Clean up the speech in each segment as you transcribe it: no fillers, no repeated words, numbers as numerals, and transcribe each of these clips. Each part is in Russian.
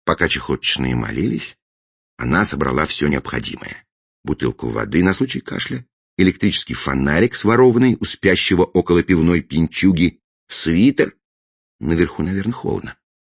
Пока чехоточные молились, она собрала все необходимое: бутылку воды на случай кашля, электрический фонарик, сворованный у спящего около пивной пьянчуги, свитер. Наверху, наверное, холодно.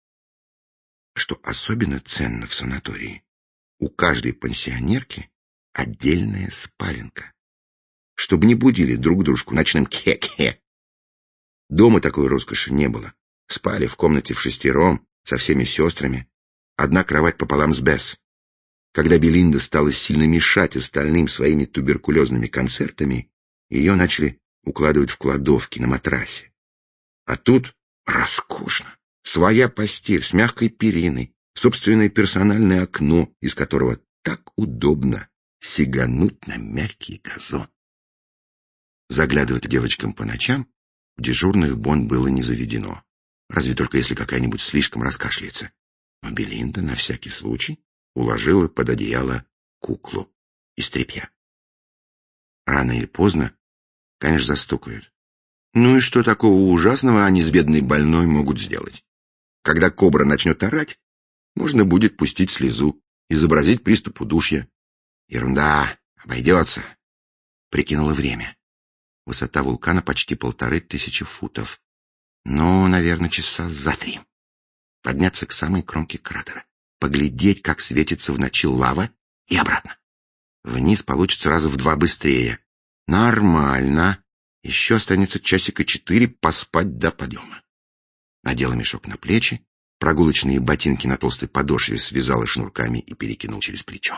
Что особенно ценно в санатории: у каждой пансионерки отдельная спаленка, чтобы не будили друг дружку ночным кхе-кхе. Дома такой роскоши не было. Спали в комнате вшестером, со всеми сестрами. Одна кровать пополам с Бесс. Когда Белинда стала сильно мешать остальным своими туберкулезными концертами, ее начали укладывать в кладовки на матрасе. А тут роскошно. Своя постель с мягкой периной, собственное персональное окно, из которого так удобно сигануть на мягкий газон. Заглядывать девочкам по ночам в дежурных Бон было не заведено, разве только если какая-нибудь слишком раскашляется. Но Белинда на всякий случай уложила под одеяло куклу из тряпья. Рано или поздно, конечно, застукают. Ну и что такого ужасного они с бедной больной могут сделать? Когда кобра начнет орать, можно будет пустить слезу, изобразить приступ удушья. Ерунда, обойдется. Прикинула время. Высота вулкана почти 1500 футов. Ну, наверное, часа за 3. Подняться к самой кромке кратера, поглядеть, как светится в ночи лава, и обратно. Вниз получится раза в 2 быстрее. Нормально. Еще останется часика 4 поспать до подъема. Надела мешок на плечи, прогулочные ботинки на толстой подошве связала шнурками и перекинул через плечо.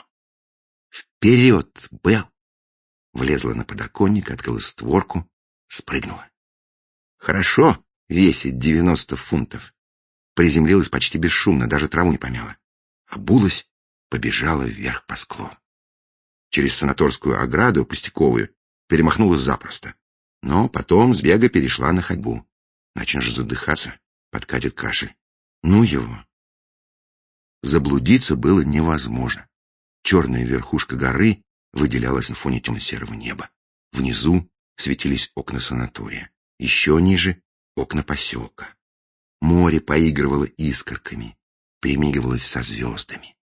Вперед, Белл! Влезла на подоконник, открыла створку, спрыгнула. Хорошо весит 90 фунтов. Приземлилась почти бесшумно, даже траву не помяла. Обулась, побежала вверх по склону. Через санаторскую ограду, пустяковую, перемахнула запросто. Но потом с бега перешла на ходьбу. Начнешь задыхаться, подкатит кашель. Ну его. Заблудиться было невозможно. Черная верхушка горы выделялась на фоне темно-серого неба. Внизу светились окна санатория. Еще ниже — окна поселка. Море поигрывало искорками, перемигивалось со звездами.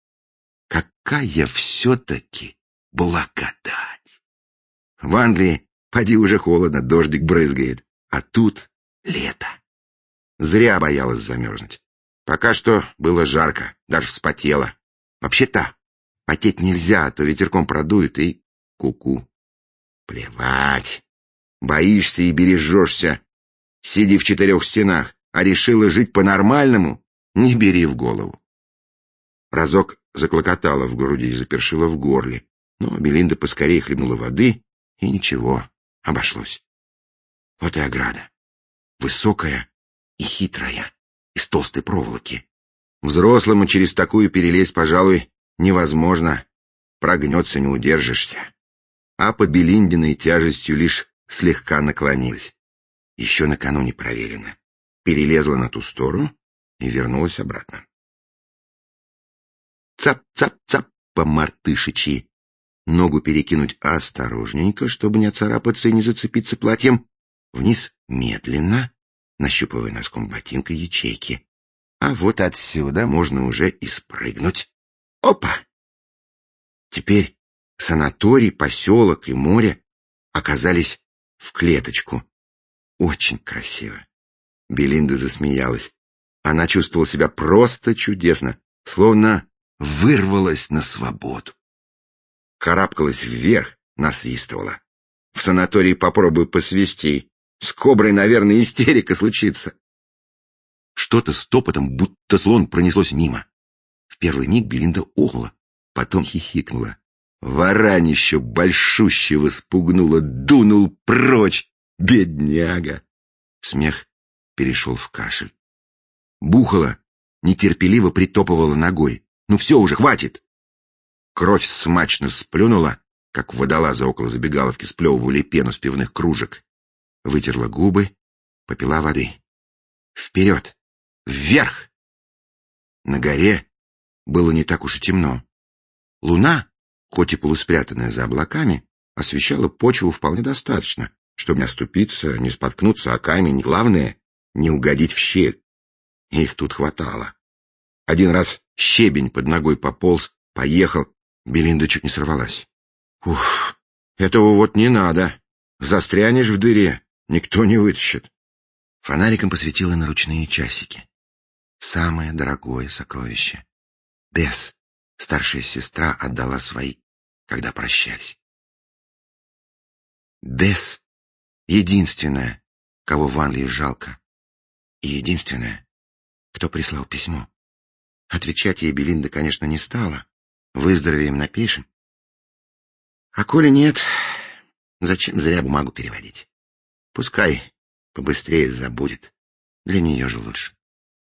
Какая все-таки благодать! В Англии поди уже холодно, дождик брызгает, а тут лето. Зря боялась замерзнуть. Пока что было жарко, даже вспотела. Вообще-то потеть нельзя, а то ветерком продует и ку-ку. Плевать. Боишься и бережешься. Сиди в 4 стенах, а решила жить по-нормальному, не бери в голову. Разок заклокотала в груди и запершила в горле, но Белинда поскорее хлебнула воды, и ничего, обошлось. Вот и ограда. Высокая и хитрая, из толстой проволоки. Взрослому через такую перелезть, пожалуй, невозможно. Прогнется, не удержишься. А под Белиндиной тяжестью лишь слегка наклонилась. Еще накануне проверено. Перелезла на ту сторону и вернулась обратно. Цап-цап-цап по-мартышичьи. Ногу перекинуть осторожненько, чтобы не оцарапаться и не зацепиться платьем. Вниз медленно, нащупывая носком ботинка ячейки. А вот отсюда можно уже и спрыгнуть. Опа! Теперь санаторий, поселок и море оказались в клеточку. Очень красиво. Белинда засмеялась. Она чувствовала себя просто чудесно, словно вырвалась на свободу. Карабкалась вверх, насвистывала. В санатории попробуй посвисти. С коброй, наверное, истерика случится. Что-то с топотом, будто слон, пронеслось мимо. В первый миг Белинда охнула, потом хихикнула. Варанище большущего спугнуло, дунул прочь. Бедняга! Смех перешел в кашель. Бухала, нетерпеливо притопывала ногой. Ну все уже, хватит! Кровь смачно сплюнула, как водолазы около забегаловки сплевывали пену с пивных кружек. Вытерла губы, попила воды. Вперед! Вверх! На горе было не так уж и темно. Луна, хоть и полуспрятанная за облаками, освещала почву вполне достаточно, чтобы не оступиться, не споткнуться о камень, главное — не угодить в щель. Их тут хватало. Один раз щебень под ногой пополз, поехал. Белинда чуть не сорвалась. Ух, этого вот не надо. Застрянешь в дыре, никто не вытащит. Фонариком посветила на ручные часики. Самое дорогое сокровище. Бесс, старшая сестра, отдала свои, когда прощались. Бесс — единственная, кого в Англии жалко. И единственная, кто прислал письмо. Отвечать ей Белинда, конечно, не стала. Выздоровеем напишем. А коли нет, зачем зря бумагу переводить? Пускай побыстрее забудет. Для нее же лучше.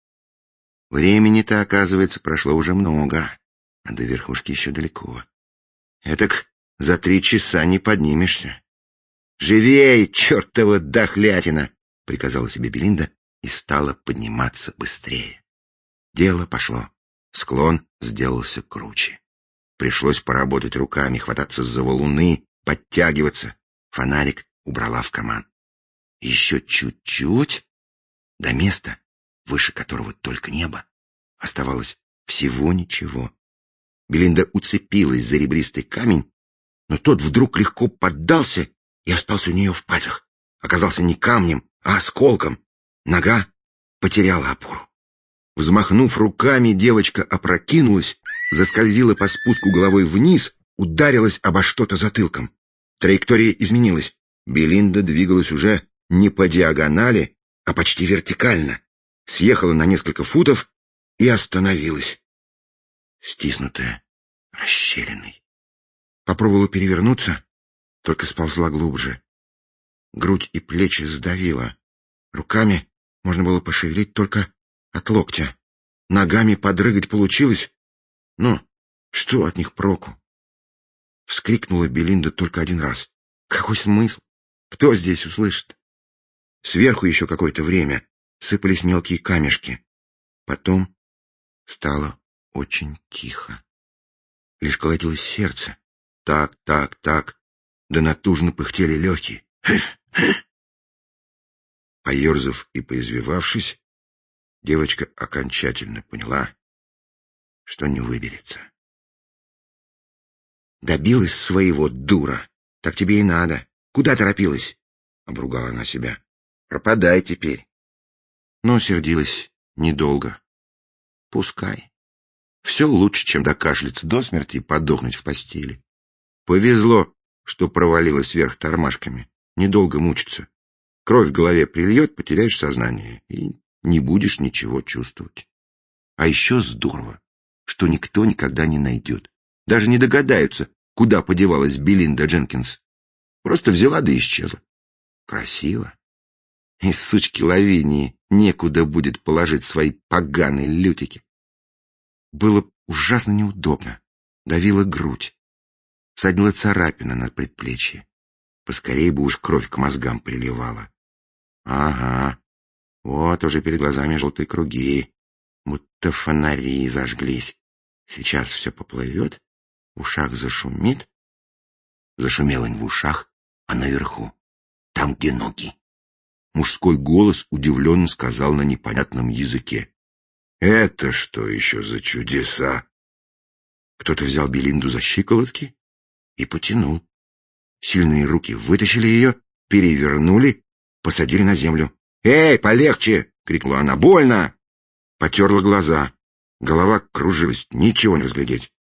Времени-то, оказывается, прошло уже много, а до верхушки еще далеко. Этак за 3 часа не поднимешься. «Живей, чертова дохлятина!» — приказала себе Белинда и стала подниматься быстрее. Дело пошло. Склон сделался круче. Пришлось поработать руками, хвататься за валуны, подтягиваться. Фонарик убрала в карман. Еще чуть-чуть до места, выше которого только небо, оставалось всего ничего. Белинда уцепилась за ребристый камень, но тот вдруг легко поддался и остался у нее в пальцах. Оказался не камнем, а осколком. Нога потеряла опору. Взмахнув руками, девочка опрокинулась, заскользила по спуску головой вниз, ударилась обо что-то затылком. Траектория изменилась. Белинда двигалась уже не по диагонали, а почти вертикально. Съехала на несколько футов и остановилась, стиснутая расщелиной. Попробовала перевернуться, только сползла глубже. Грудь и плечи сдавило. Руками можно было пошевелить только от локтя. Ногами подрыгать получилось, но что от них проку? Вскрикнула Белинда только один раз. Какой смысл? Кто здесь услышит? Сверху еще какое-то время сыпались мелкие камешки. Потом стало очень тихо. Лишь колотилось сердце. Так, так, так. Да натужно пыхтели легкие. Поерзав и поизвивавшись, девочка окончательно поняла, что не выберется. «Добилась своего, дура! Так тебе и надо. Куда торопилась?» — обругала она себя. «Пропадай теперь». Но сердилась недолго. Пускай. Все лучше, чем докашляться до смерти и подохнуть в постели. Повезло, что провалилась вверх тормашками. Недолго мучиться. Кровь в голове прильет, потеряешь сознание и не будешь ничего чувствовать. А еще здорово, что никто никогда не найдет. Даже не догадаются, куда подевалась Белинда Дженкинс. Просто взяла да исчезла. Красиво. И сучки Лавинии некуда будет положить свои поганые лютики. Было ужасно неудобно. Давила грудь. Садила царапина на предплечье. Поскорее бы уж кровь к мозгам приливала. Ага, вот уже перед глазами желтые круги, будто фонари зажглись. Сейчас все поплывет, в ушах зашумит. Зашумело не в ушах, а наверху, там, где ноги. Мужской голос удивленно сказал на непонятном языке: «Это что еще за чудеса?» Кто-то взял Белинду за щиколотки и потянул. Сильные руки вытащили ее, перевернули, посадили на землю. «Эй, полегче!» — крикнула она. «Больно!» Потерла глаза. Голова кружилась, ничего не разглядеть.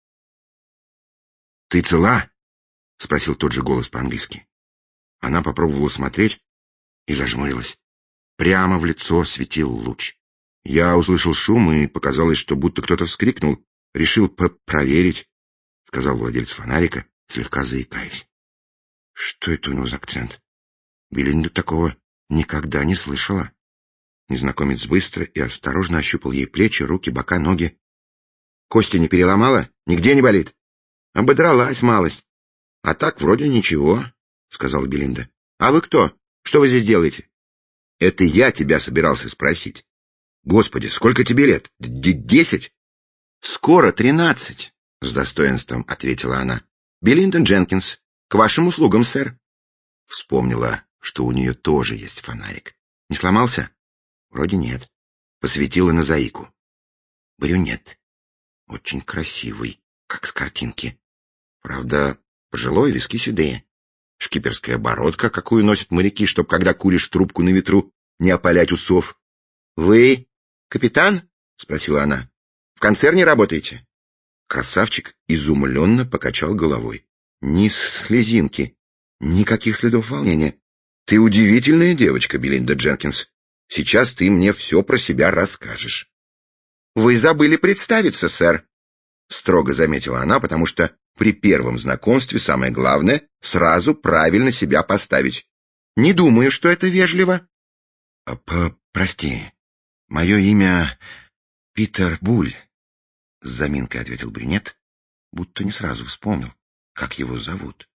«Ты цела?» — спросил тот же голос по-английски. Она попробовала смотреть и зажмурилась. Прямо в лицо светил луч. Я услышал шум, и показалось, что будто кто-то вскрикнул. Решил проверить, — сказал владелец фонарика, слегка заикаясь. Что это у него за акцент? Белинда такого никогда не слышала. Незнакомец быстро и осторожно ощупал ей плечи, руки, бока, ноги. «Кости не переломала? Нигде не болит?» «Ободралась малость. А так вроде ничего», — сказала Белинда. «А вы кто? Что вы здесь делаете?» «Это я тебя собирался спросить. Господи, сколько тебе лет? 10?» «Скоро 13», — с достоинством ответила она. «Белинда Дженкинс. К вашим услугам, сэр». Вспомнила, что у нее тоже есть фонарик. «Не сломался?» «Вроде нет». Посветила на заику. Брюнет. Очень красивый, как с картинки. Правда, пожилой, виски седые. Шкиперская бородка, какую носят моряки, чтоб, когда куришь трубку на ветру, не опалять усов. — Вы капитан? — спросила она. — В концерне работаете? Красавчик изумленно покачал головой. Ни слезинки, никаких следов волнения. Ты удивительная девочка, Белинда Дженкинс. Сейчас ты мне все про себя расскажешь. — Вы забыли представиться, сэр, — строго заметила она, потому что при первом знакомстве самое главное — сразу правильно себя поставить. Не думаю, что это вежливо. — Прости, мое имя Питер Буль, — с заминкой ответил брюнет, будто не сразу вспомнил, как его зовут.